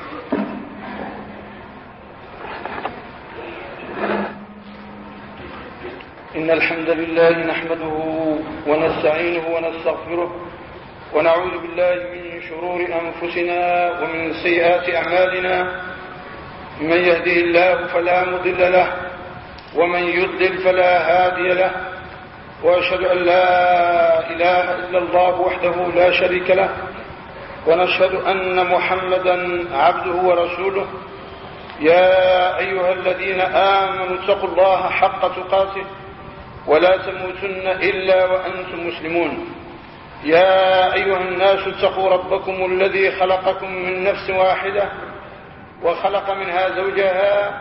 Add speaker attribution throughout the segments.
Speaker 1: إن الحمد لله نحمده ونستعينه ونستغفره ونعوذ بالله من شرور أنفسنا ومن سيئات أعمالنا. من يهده الله فلا مضل له ومن يضلل فلا هادي له، وأشهد أن لا إله إلا الله وحده لا شريك له، ونشهد أن محمدا عبده ورسوله. يا أيها الذين آمنوا اتقوا الله حق تقاته ولا تموتن إلا وأنتم مسلمون. يا أيها الناس اتقوا ربكم الذي خلقكم من نفس واحدة وخلق منها زوجها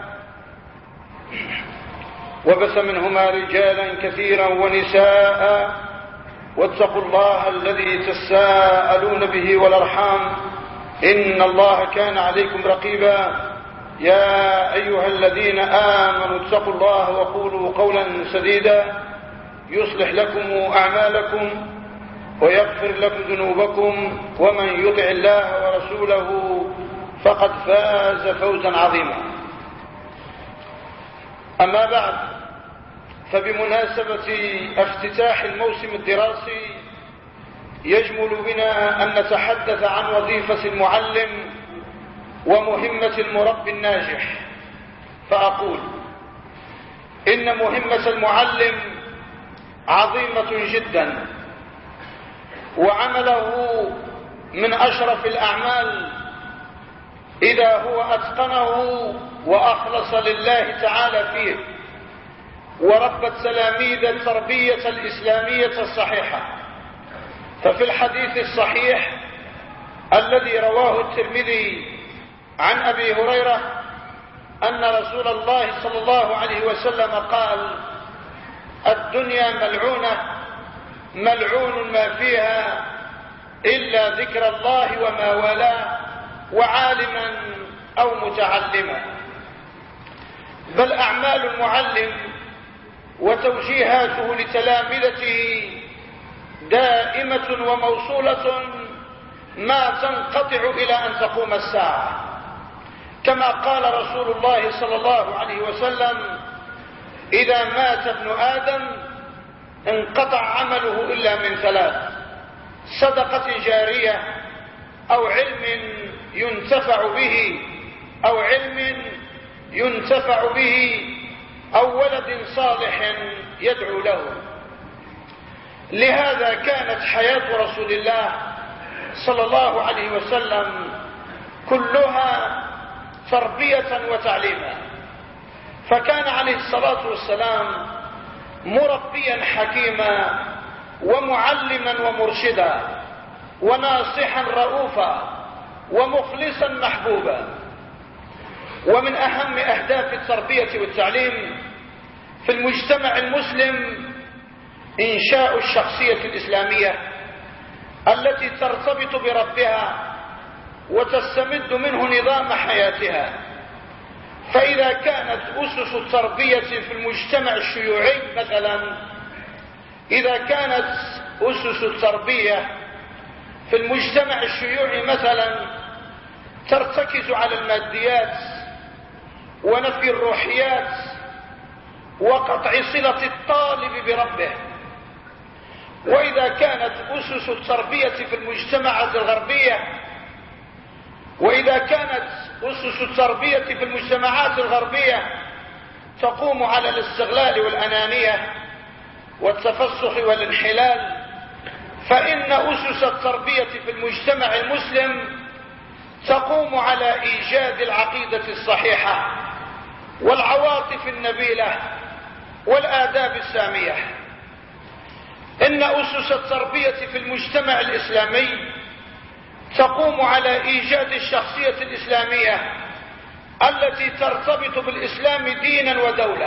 Speaker 1: وبث منهما رجالا كثيرا ونساء، واتقوا الله الذي تساءلون به والأرحام إن الله كان عليكم رقيبا. يا أيها الذين آمنوا اتقوا الله وقولوا قولا سديدا يصلح لكم أعمالكم ويغفر لكم ذنوبكم، ومن يطع الله ورسوله فقد فاز فوزا عظيما. أما بعد، فبمناسبة افتتاح الموسم الدراسي يجمل بنا أن نتحدث عن وظيفة المعلم ومهمة المربي الناجح. فأقول إن مهمة المعلم عظيمة جدا، وعمله من أشرف الأعمال إذا هو أتقنه وأخلص لله تعالى فيه، وربى التلاميذ التربية الإسلامية الصحيحة. ففي الحديث الصحيح الذي رواه الترمذي عن أبي هريرة أن رسول الله صلى الله عليه وسلم قال: الدنيا ملعونة، ملعون ما فيها إلا ذكر الله وما والاه وعالما أو متعلما. بل أعمال المعلم وتوجيهاته لتلامذته دائمة وموصولة ما تنقطع إلى أن تقوم الساعة، كما قال رسول الله صلى الله عليه وسلم: إذا مات ابن آدم انقطع عمله إلا من ثلاث: صدقة جارية، أو علم ينتفع به، أو علم ينتفع به، أو ولد صالح يدعو له. لهذا كانت حياة رسول الله صلى الله عليه وسلم كلها تربية وتعليما. فكان عليه الصلاة والسلام مربيا حكيما ومعلما ومرشدا وناصحا رؤوفا ومخلصا محبوبا. ومن أهم أهداف التربية والتعليم في المجتمع المسلم إنشاء الشخصية الإسلامية التي ترتبط بربها وتستمد منه نظام حياتها. فإذا كانت أسس التربية في المجتمع الشيوعي مثلا، إذا كانت أسس التربية في المجتمع الشيوعي مثلا ترتكز على الماديات ونفي الروحيات وقطع صلة الطالب بربه، وإذا كانت أسس التربية في المجتمعات الغربية في المجتمعات الغربية تقوم على الاستغلال والأنانية والتفسخ والانحلال، فإن أسس التربية في المجتمع المسلم تقوم على إيجاد العقيدة الصحيحة والعواطف النبيلة والآداب السامية. إن أسس التربية في المجتمع الإسلامي تقوم على إيجاد الشخصية الإسلامية التي ترتبط بالإسلام دينا ودولة،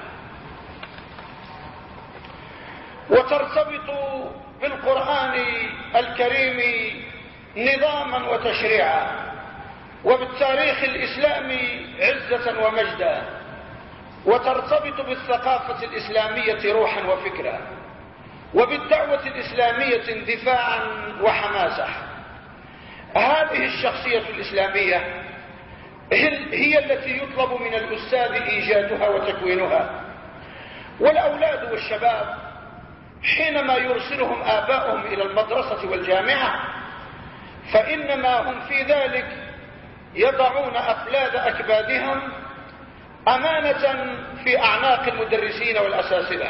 Speaker 1: وترتبط بالقرآن الكريم نظاما وتشريعا، وبالتاريخ الإسلامي عزة ومجدا، وترتبط بالثقافة الإسلامية روحا وفكرا، وبالدعوة الإسلامية اندفاعا وحماسة. هذه الشخصية الإسلامية هي التي يطلب من الأستاذ إيجادها وتكوينها. والأولاد والشباب حينما يرسلهم آباؤهم إلى المدرسة والجامعة فإنما هم في ذلك يضعون أفلاذ أكبادهم أمانة في أعناق المدرسين والأساتذة،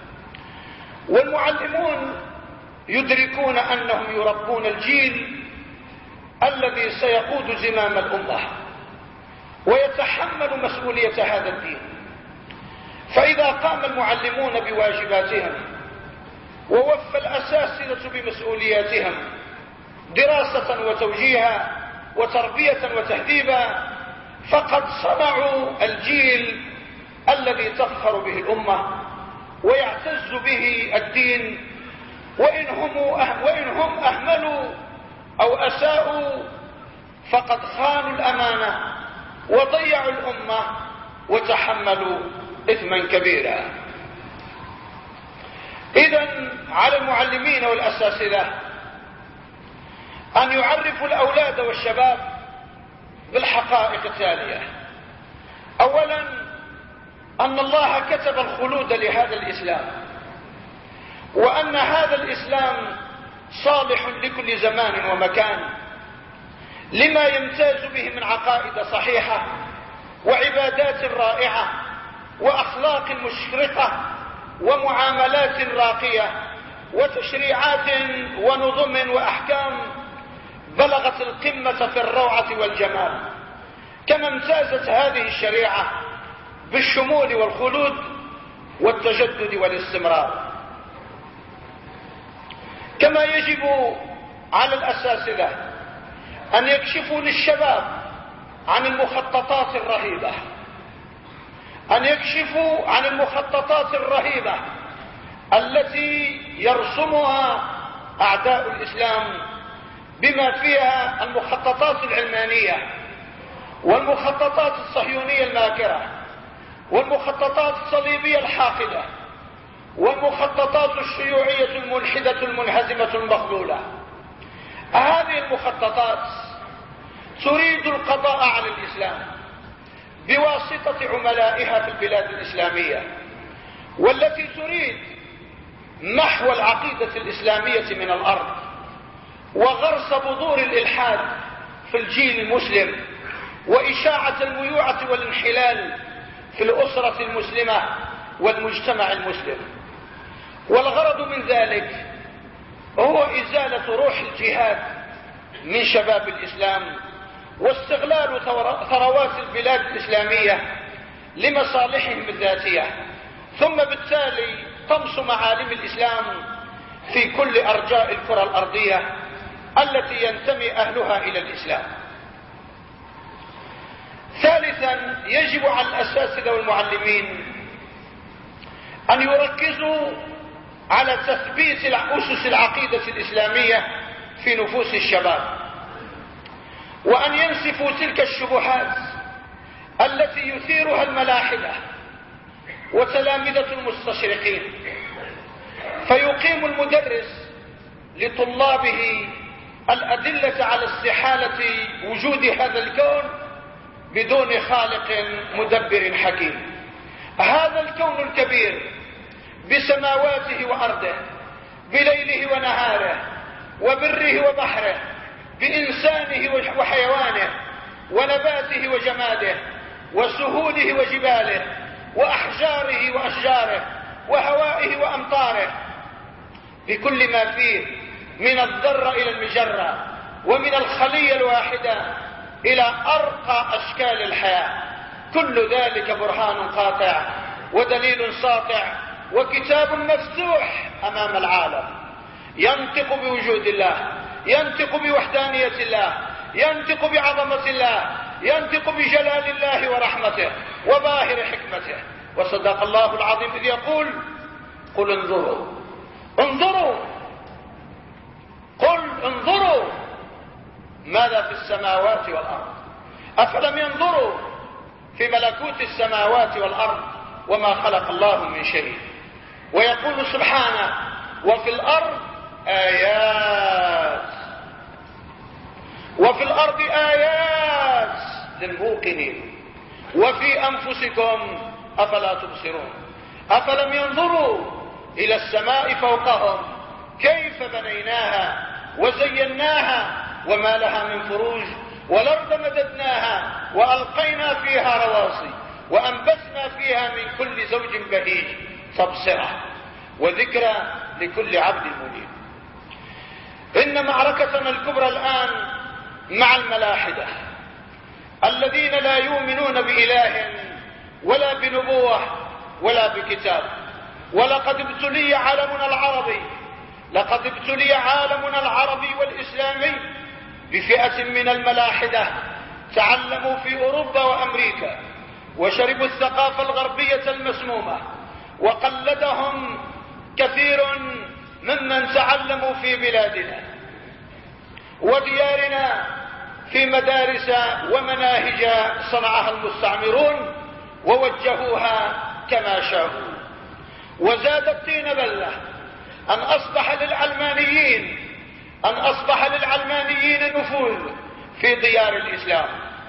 Speaker 1: والمعلمون يدركون أنهم يربون الجيل الذي سيقود زمام الأمة ويتحمل مسؤولية هذا الدين. فإذا قام المعلمون بواجباتهم ووفى الأساتذة بمسؤولياتهم دراسة وتوجيها وتربية وتهذيبا فقد صنعوا الجيل الذي تفخر به الأمة ويعتز به الدين. وإن هم أهملوا أو أساءوا فقد خانوا الأمانة وضيعوا الأمة وتحملوا إثما كبيرا. إذن على المعلمين والأساتذة أن يعرفوا الأولاد والشباب بالحقائق التالية: أولا أن الله كتب الخلود لهذا الإسلام، وأن هذا الإسلام صالح لكل زمان ومكان لما يمتاز به من عقائد صحيحة وعبادات رائعة وأخلاق مشرقة ومعاملات راقية وتشريعات ونظم وأحكام بلغت القمة في الروعة والجمال، كما امتازت هذه الشريعة بالشمول والخلود والتجدد والاستمرار. كما يجب على الأساتذة أن يكشفوا للشباب عن المخططات الرهيبة، أن يكشفوا عن المخططات الرهيبة التي يرسمها أعداء الإسلام، بما فيها المخططات العلمانية والمخططات الصهيونية الماكرة والمخططات الصليبية الحاقدة والمخططات الشيوعية الملحدة المنهزمة المخذولة. هذه المخططات تريد القضاء على الإسلام بواسطة عملائها في البلاد الإسلامية، والتي تريد محو العقيدة الإسلامية من الأرض وغرس بذور الإلحاد في الجيل المسلم وإشاعة الميوعة والانحلال في الأسرة المسلمة والمجتمع المسلم. والغرض من ذلك هو إزالة روح الجهاد من شباب الإسلام واستغلال ثروات البلاد الإسلامية لمصالحهم الذاتية، ثم بالتالي طمس معالم الإسلام في كل أرجاء الكرة الأرضية التي ينتمي أهلها إلى الإسلام. ثالثا يجب على الأساتذة والمعلمين أن يركزوا على تثبيت أسس العقيدة الإسلامية في نفوس الشباب، وأن ينسفوا تلك الشبهات التي يثيرها الملاحدة وتلامذة المستشرقين، فيقيم المدرس لطلابه الأدلة على استحالة وجود هذا الكون بدون خالق مدبر حكيم. هذا الكون الكبير بسماواته وأرضه، بليله ونهاره، وبره وبحره، بإنسانه وحيوانه، ونباته وجماده، وسهوله وجباله، وأحجاره وأشجاره، وهوائه وأمطاره، بكل ما فيه من الذرة إلى المجرة، ومن الخلية الواحدة إلى أرقى أشكال الحياة. كل ذلك برهان قاطع ودليل ساطع وكتاب مفتوح أمام العالم، ينطق بوجود الله، ينطق بوحدانية الله، ينطق بعظمة الله، ينطق بجلال الله ورحمته وباهر حكمته. وصدق الله العظيم إذ يقول: قل انظروا انظروا، قل انظروا ماذا في السماوات والأرض، أفلم ينظروا في ملكوت السماوات والأرض وما خلق الله من شيء. ويقول سبحانه: وفي الأرض آيات، وفي الأرض آيات موقنين. وفي أنفسكم أفلا تبصرون أفلم ينظروا إلى السماء فوقهم كيف بنيناها وزيناها وما لها من فروج والأرض مددناها وألقينا فيها رواسي وأنبتنا فيها من كل زوج بهيج تبصرة وذكرى لكل عبد منيب. إن معركتنا الكبرى الآن مع الملاحدة الذين لا يؤمنون بإله ولا بنبوة ولا بكتاب. ولقد ابتلي عالمنا العربي والإسلامي بفئة من الملاحدة تعلموا في أوروبا وأمريكا وشربوا الثقافة الغربية المسمومة، وقلدهم كثير ممن تعلموا في بلادنا وديارنا في مدارس ومناهج صنعها المستعمرون ووجهوها كما شاءوا. وزاد الطين بلة أن أصبح للعلمانيين نفوذ في ديار الإسلام.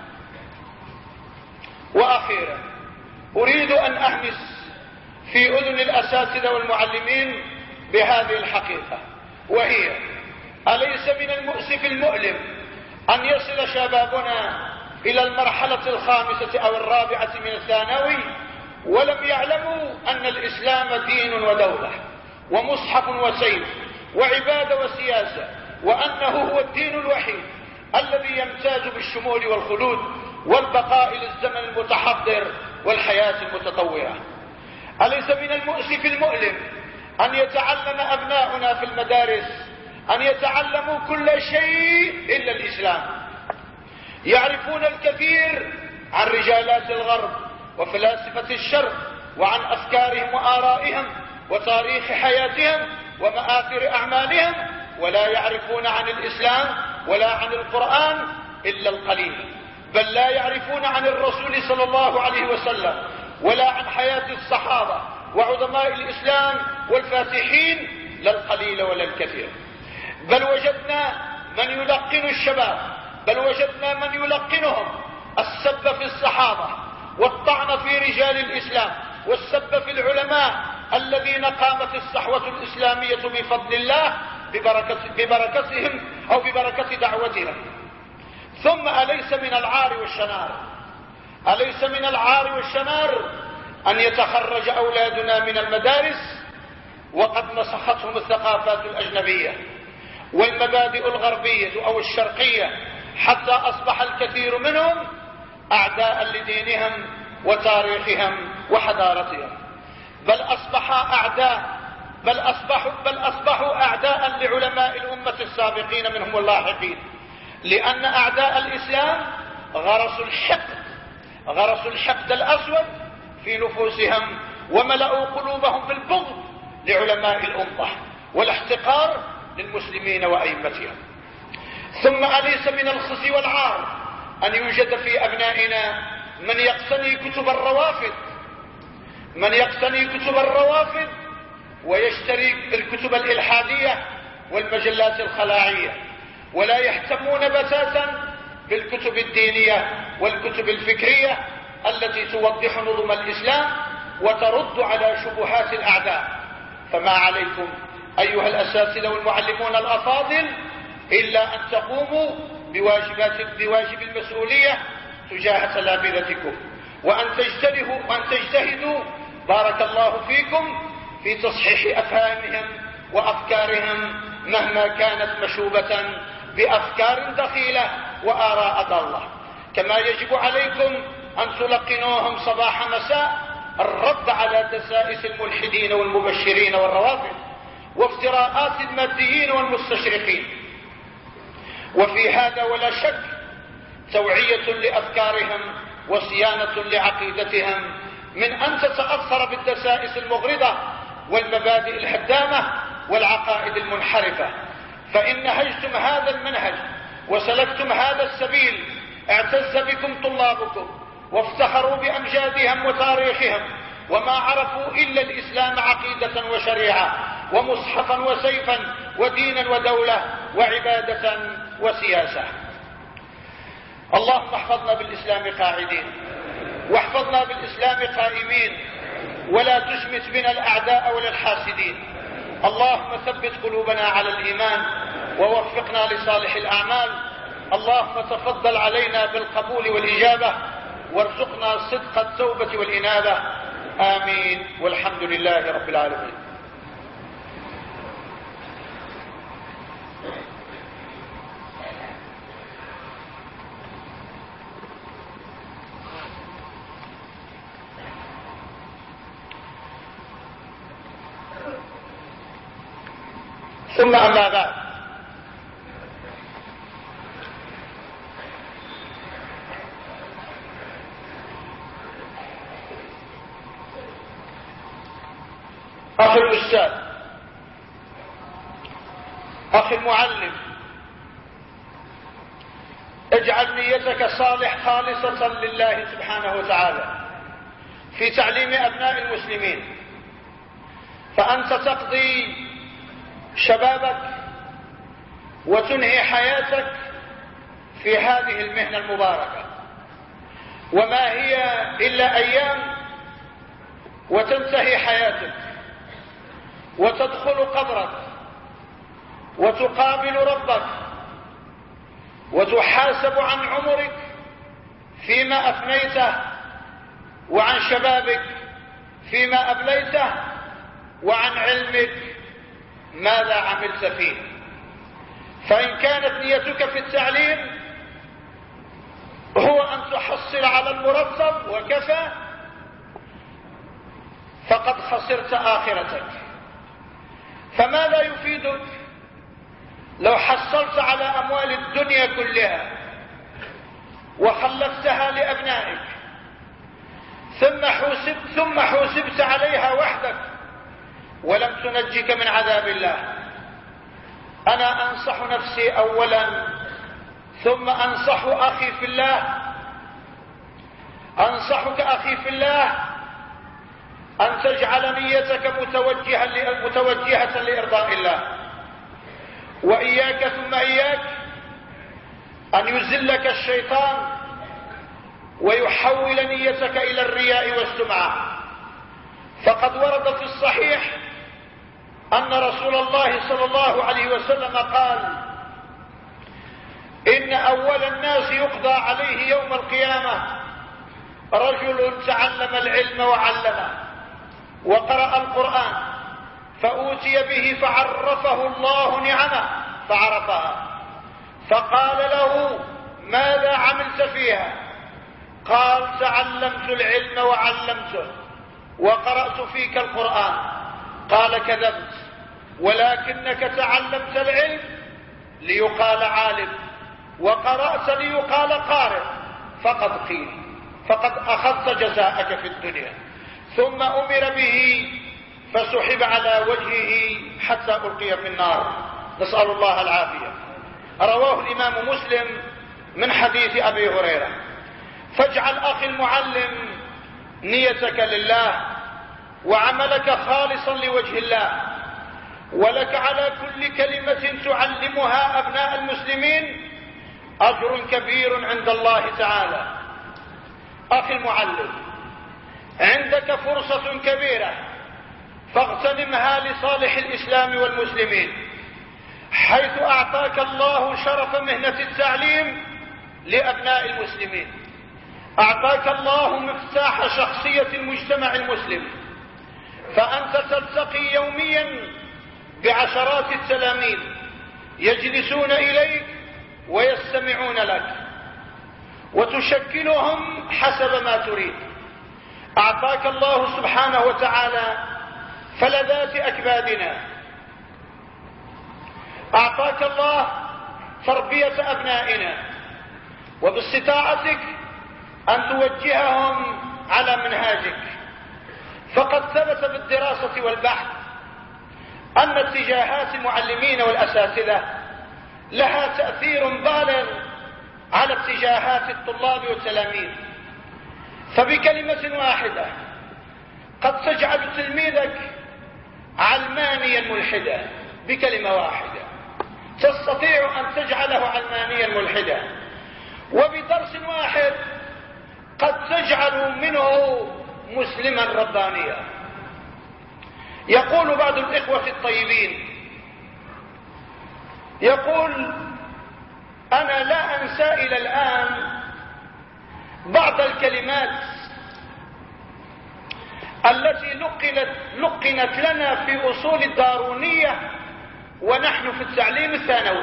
Speaker 1: وأخيرا أريد أن أهمس في أذن الأساتذة والمعلمين بهذه الحقيقة، وهي: أليس من المؤسف المؤلم أن يصل شبابنا إلى المرحلة الخامسة أو الرابعة من الثانوي ولم يعلموا أن الإسلام دين ودولة ومصحف وسيف وعبادة وسياسة، وأنه هو الدين الوحيد الذي يمتاز بالشمول والخلود والبقاء للزمن المتحضر والحياة المتطورة؟ أليس من المؤسف المؤلم أن يتعلم أبناؤنا في المدارس أن يتعلموا كل شيء إلا الإسلام؟ يعرفون الكثير عن رجالات الغرب وفلاسفة الشرق وعن أفكارهم وآرائهم وتاريخ حياتهم ومآثر أعمالهم، ولا يعرفون عن الإسلام ولا عن القرآن إلا القليل، بل لا يعرفون عن الرسول صلى الله عليه وسلم ولا عن حياة الصحابة وعظماء الإسلام والفاتحين لا القليل ولا الكثير. بل وجدنا من يلقن الشباب، بل وجدنا من يلقنهم السب في الصحابة والطعن في رجال الإسلام والسب في العلماء الذين قامت الصحوة الإسلامية بفضل الله ببركتهم أو ببركة دعوتهم. ثم أليس من العار والشنار أن يتخرج أولادنا من المدارس وقد مسختهم الثقافات الأجنبية والمبادئ الغربية أو الشرقية، حتى أصبح الكثير منهم أعداء لدينهم وتاريخهم وحضارتهم، بل أصبحوا أعداء لعلماء الأمة السابقين منهم اللاحقين، لأن أعداء الإسلام غرسوا الحقد الأسود في نفوسهم وملأوا قلوبهم بالبغض لعلماء الأمة والاحتقار للمسلمين وأئمتهم. ثم أليس من الخزي والعار أن يوجد في أبنائنا من يقتني كتب الروافد ويشتري الكتب الإلحادية والمجلات الخلاعية، ولا يهتمون بتاتا بالكتب الدينية والكتب الفكرية التي توضح نظم الإسلام وترد على شبهات الأعداء. فما عليكم أيها الأساتذة والمعلمون الأفاضل إلا أن تقوموا بواجب المسؤولية تجاه تلامذتكم، وأن تجتهدوا بارك الله فيكم في تصحيح أفهامهم وأفكارهم مهما كانت مشوبة بأفكار دخيلة وآراء ضالة. كما يجب عليكم أن تلقنوهم صباح مساء الرد على دسائس الملحدين والمبشرين والروافض وافتراءات الماديين والمستشرقين. وفي هذا ولا شك توعية لأفكارهم وصيانة لعقيدتهم من أن تتأثر بالدسائس المغرضة والمبادئ الهدامة والعقائد المنحرفة. فإن نهجتم هذا المنهج وسلكتم هذا السبيل اعتز بكم طلابكم وافتخروا بأمجادهم وتاريخهم، وما عرفوا إلا الإسلام عقيدة وشريعة ومصحفا وسيفا ودينا ودولة وعبادة وسياسة. اللهم احفظنا بالإسلام قاعدين، واحفظنا بالإسلام قائمين، ولا تشمت بنا الأعداء ولا الحاسدين. اللهم ثبت قلوبنا على الإيمان، ووفقنا لصالح الأعمال. اللهم تفضل علينا بالقبول والإجابة، وارزقنا صدق التوبة والإنابة. آمين، والحمد لله رب العالمين. ثم أما بعد، أخي الأستاذ، أخي المعلم، اجعل نيتك صالح خالصة لله سبحانه وتعالى في تعليم أبناء المسلمين، فأنت تقضي شبابك وتنهي حياتك في هذه المهنة المباركة، وما هي إلا أيام وتنتهي حياتك وتدخل قبرك وتقابل ربك وتحاسب عن عمرك فيما أفنيته، وعن شبابك فيما أبليته، وعن علمك ماذا عملت فيه. فإن كانت نيتك في التعليم هو أن تحصل على المرتب وكفى، فقد خسرت آخرتك. فماذا يفيدك لو حصلت على أموال الدنيا كلها وخلفتها لأبنائك ثم حوسبت عليها وحدك ولم تنجك من عذاب الله؟ أنا أنصح نفسي أولا، ثم أنصح أخي في الله، أنصحك أخي في الله أن تجعل نيتك متوجهة لإرضاء الله، وإياك ثم إياك أن يزلك الشيطان ويحول نيتك إلى الرياء والسمعة. فقد ورد في الصحيح أن رسول الله صلى الله عليه وسلم قال: إن أول الناس يقضى عليه يوم القيامة رجل تعلم العلم وعلمه وقرأ القرآن فأوتي به فعرفه الله نعمه فعرفها، فقال له: ماذا عملت فيها؟ قال: تعلمت العلم وعلمته وقرأت فيك القرآن. قال: كذبت، ولكنك تعلمت العلم ليقال عالم، وقرأت ليقال قارئ، فقد أخذت جزاءك في الدنيا. ثم أمر به فسحب على وجهه حتى ألقي في النار، نسأل الله العافية. رواه الإمام مسلم من حديث أبي هريرة. فاجعل أخي المعلم نيتك لله وعملك خالصا لوجه الله، ولك على كل كلمة تعلمها أبناء المسلمين أجر كبير عند الله تعالى. أخي المعلم، عندك فرصة كبيرة فاغتنمها لصالح الإسلام والمسلمين، حيث أعطاك الله شرف مهنة التعليم لأبناء المسلمين. أعطاك الله مفتاح شخصية المجتمع المسلم، فأنت تلتقي يوميا بعشرات التلاميذ يجلسون إليك ويستمعون لك وتشكلهم حسب ما تريد. أعطاك الله سبحانه وتعالى فلذات أكبادنا، أعطاك الله تربية أبنائنا، وباستطاعتك أن توجههم على منهاجك. فقد ثبت بالدراسة والبحث أن اتجاهات المعلمين والأساتذة لها تأثير بالغ على اتجاهات الطلاب والتلاميذ. فبكلمة واحدة قد تجعل تلميذك علمانيا ملحدا، بكلمة واحدة تستطيع أن تجعله علمانيا ملحدا. وبدرس واحد قد تجعل منه مسلما ربانيا. يقول بعض الإخوة الطيبين، يقول: أنا لا أنسى إلى الآن بعض الكلمات التي لقنت لنا في أصول الدارونية ونحن في التعليم الثانوي.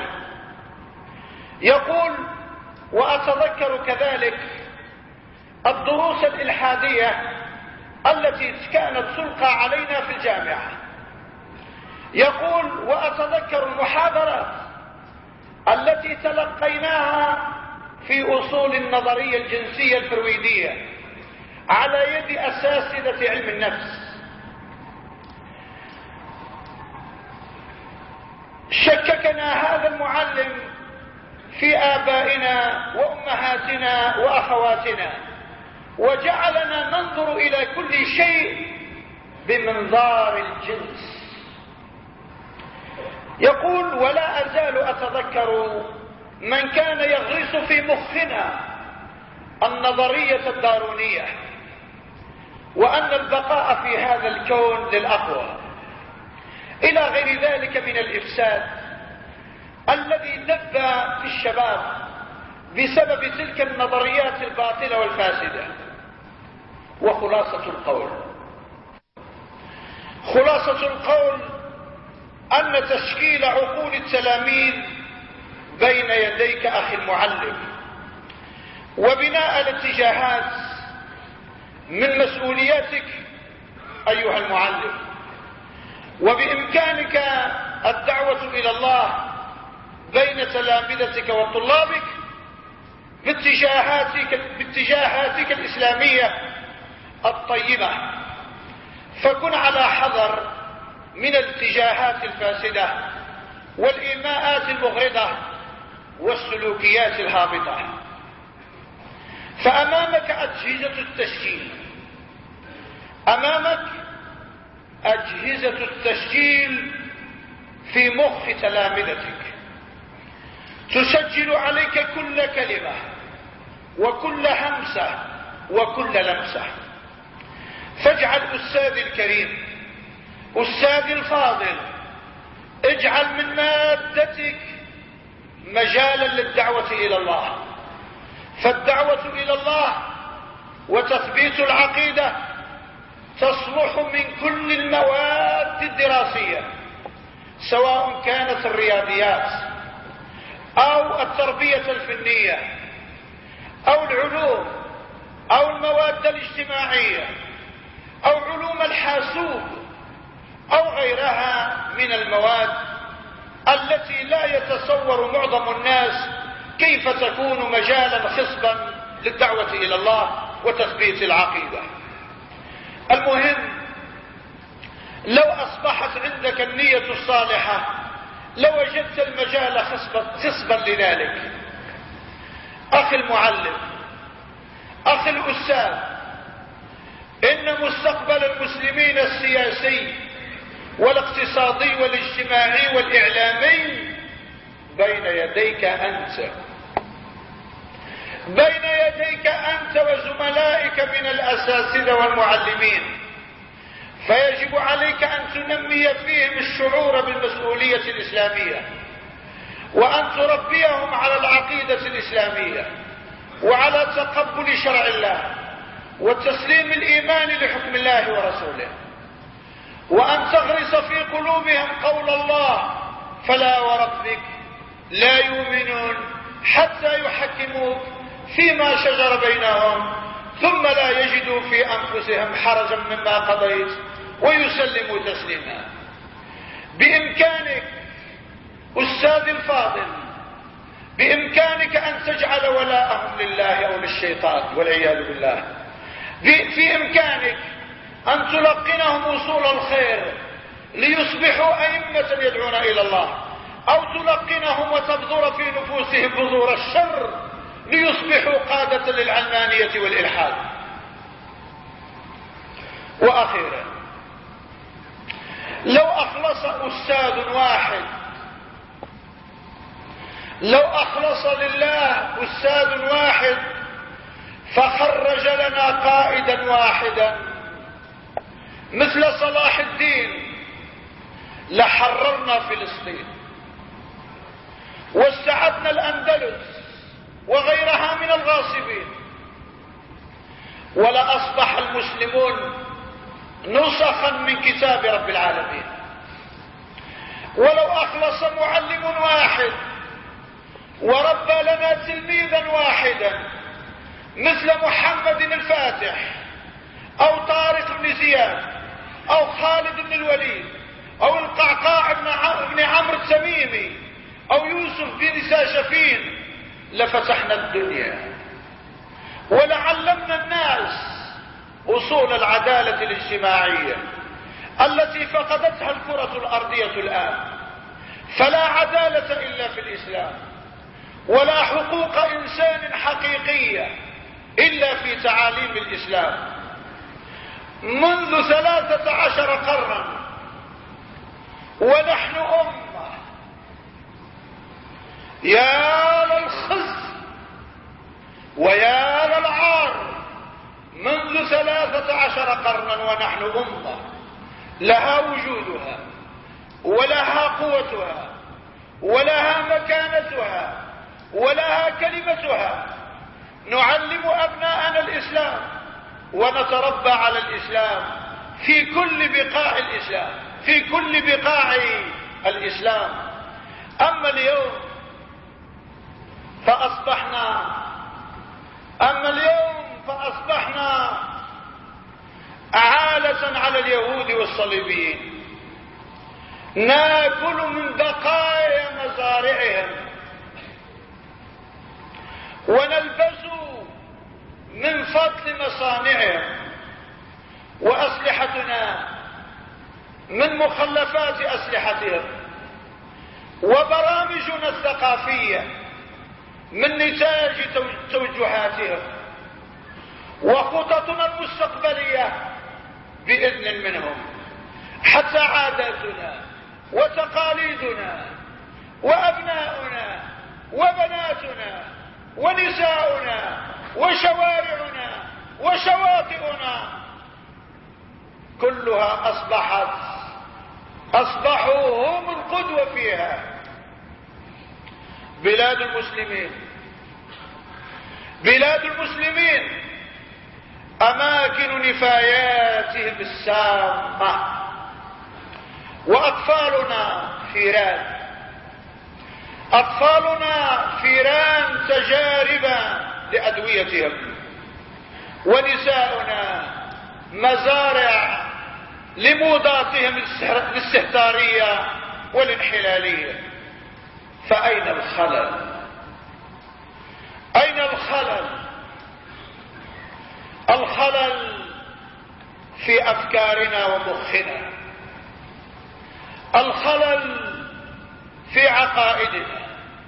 Speaker 1: يقول: وأتذكر كذلك الدروس الإلحادية التي كانت تلقى علينا في الجامعة. يقول: وأتذكر المحاضرات التي تلقيناها في أصول النظرية الجنسية الفرويدية على يد أساتذة علم النفس. شككنا هذا المعلم في آبائنا وأمهاتنا وأخواتنا، وجعلنا ننظر إلى كل شيء بمنظار الجنس. يقول: ولا أزال أتذكر من كان يغرس في مخنا النظرية الدارونية، وأن البقاء في هذا الكون للأقوى، إلى غير ذلك من الإفساد الذي دب في الشباب بسبب تلك النظريات الباطلة والفاسدة. وخلاصة القول أن تشكيل عقول التلاميذ بين يديك أخي المعلم، وبناء الاتجاهات من مسؤولياتك أيها المعلم، وبإمكانك الدعوة إلى الله بين تلامذتك وطلابك باتجاهاتك الإسلامية الطيبة. فكن على حذر من الاتجاهات الفاسدة والإيماءات المغرضة والسلوكيات الهابطة. فأمامك أجهزة التسجيل في مخ تلامذتك، تسجل عليك كل كلمة وكل همسة وكل لمسة. فاجعل أستاذي الكريم، أستاذي الفاضل، اجعل من مادتك مجالا للدعوة إلى الله. فالدعوة إلى الله وتثبيت العقيدة تصلح من كل المواد الدراسية، سواء كانت الرياضيات أو التربية الفنية أو العلوم أو المواد الاجتماعية أو علوم الحاسوب أو غيرها من المواد التي لا يتصور معظم الناس كيف تكون مجالا خصبا للدعوة إلى الله وتثبيت العقيدة. المهم، لو أصبحت عندك النية الصالحة لوجدت المجال خصبا لذلك. أخي المعلم، أخي الأستاذ، إن مستقبل المسلمين السياسي والاقتصادي والاجتماعي والإعلامي بين يديك أنت وزملائك من الأساتذة والمعلمين. فيجب عليك أن تنمي فيهم الشعور بالمسؤولية الإسلامية، وأن تربيهم على العقيدة الإسلامية وعلى تقبل شرع الله وتسليم الإيمان لحكم الله ورسوله، وأن تغرس في قلوبهم قول الله: فلا وربك لا يؤمنون حتى يحكموك فيما شجر بينهم ثم لا يجدوا في أنفسهم حرجا مما قضيت ويسلموا تسليما. بإمكانك أستاذ الفاضل، بإمكانك أن تجعل ولاءهم لله أو للشيطان والعياذ بالله. في إمكانك أن تلقنهم وصول الخير ليصبحوا أئمة يدعون إلى الله، أو تلقنهم وتبذر في نفوسهم بذور الشر ليصبحوا قادة للعلمانية والإلحاد. وأخيرا، لو أخلص لله أستاذ واحد فخرج لنا قائدا واحدا مثل صلاح الدين لحررنا فلسطين واستعدنا الأندلس وغيرها من الغاصبين، ولأصبح المسلمون نسخا من كتاب رب العالمين. ولو أخلص معلم واحد وربى لنا تلميذا واحدا مثل محمد الفاتح أو طارق بن زياد أو خالد بن الوليد أو القعقاع بن عمرو التميمي أو يوسف بن ساشفين لفتحنا الدنيا ولعلمنا الناس أصول العدالة الاجتماعية التي فقدتها الكرة الأرضية الآن. فلا عدالة إلا في الإسلام، ولا حقوق إنسان حقيقية إلا في تعاليم الإسلام. منذ 13 قرنا ونحن أمة، يا للخزي ويا للعار، منذ 13 قرنا ونحن أمة لها وجودها ولها قوتها ولها مكانتها ولها كلمتها. نعلم أبناءنا الإسلام ونتربى على الإسلام في كل بقاع الإسلام، في كل بقاع الإسلام. أما اليوم فأصبحنا عالة على اليهود والصليبيين، ناكل من بقايا مزارعهم ونلبس من فضل مصانعهم، وأسلحتنا من مخلفات أسلحتهم، وبرامجنا الثقافية من نتاج توجهاتهم، وخططنا المستقبلية بإذن منهم، حتى عاداتنا وتقاليدنا وأبناؤنا وبناتنا ونساؤنا وشوارعنا وشواطئنا كلها أصبحوا هم القدوة فيها. بلاد المسلمين أماكن نفاياتهم السامة، وأطفالنا فيران تجارب لأدويتهم، ونساؤنا مزارع لموضاتهم الاستهتارية والانحلالية. فأين الخلل؟ أين الخلل؟ الخلل في أفكارنا ومخنا، الخلل في عقائدنا،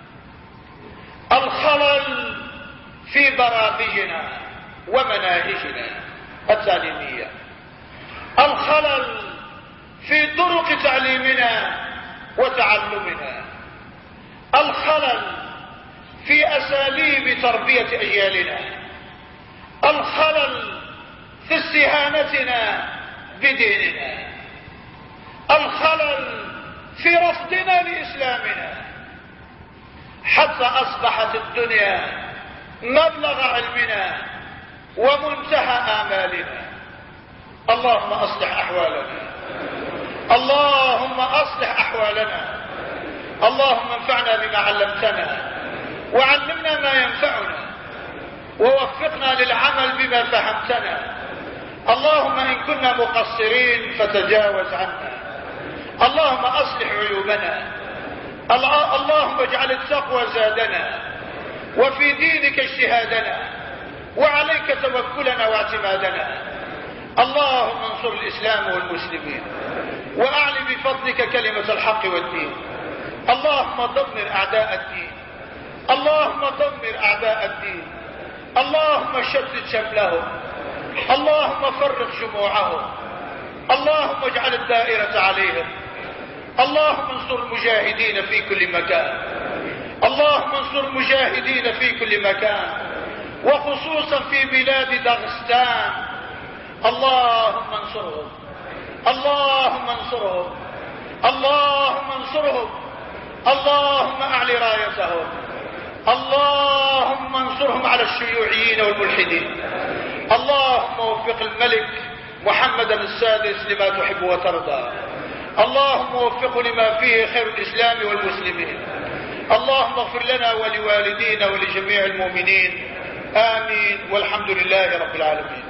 Speaker 1: الخلل في برامجنا ومناهجنا التعليمية، الخلل في طرق تعليمنا وتعلمنا، الخلل في أساليب تربية أجيالنا، الخلل في استهانتنا بديننا، الخلل في رفضنا لإسلامنا، حتى أصبحت الدنيا مبلغ علمنا ومنتهى آمالنا. اللهم أصلح أحوالنا، اللهم أصلح أحوالنا، اللهم انفعنا بما علمتنا وعلمنا ما ينفعنا ووفقنا للعمل بما فهمتنا. اللهم إن كنا مقصرين فتجاوز عنا، اللهم أصلح عيوبنا، اللهم اجعل التقوى زادنا وفي دينك اجتهادنا وعليك توكلنا واعتمادنا. اللهم انصر الإسلام والمسلمين وأعل بفضلك كلمة الحق والدين. اللهم دمر أعداء الدين، اللهم دمر أعداء الدين، اللهم شتت شملهم، اللهم فرق جموعهم، اللهم اجعل الدائرة عليهم. اللهم انصر المجاهدين في كل مكان، اللهم انصر المجاهدين في كل مكان، وخصوصا في بلاد داغستان. اللهم انصرهم، اللهم انصرهم، اللهم انصرهم، اللهم اعل رايتهم، اللهم انصرهم على الشيوعيين والملحدين. اللهم وفق الملك محمد السادس لما تحب وترضى. اللهم وفقه لما فيه خير الإسلام والمسلمين. اللهم اغفر لنا ولوالدينا ولجميع المؤمنين. آمين، والحمد لله رب العالمين.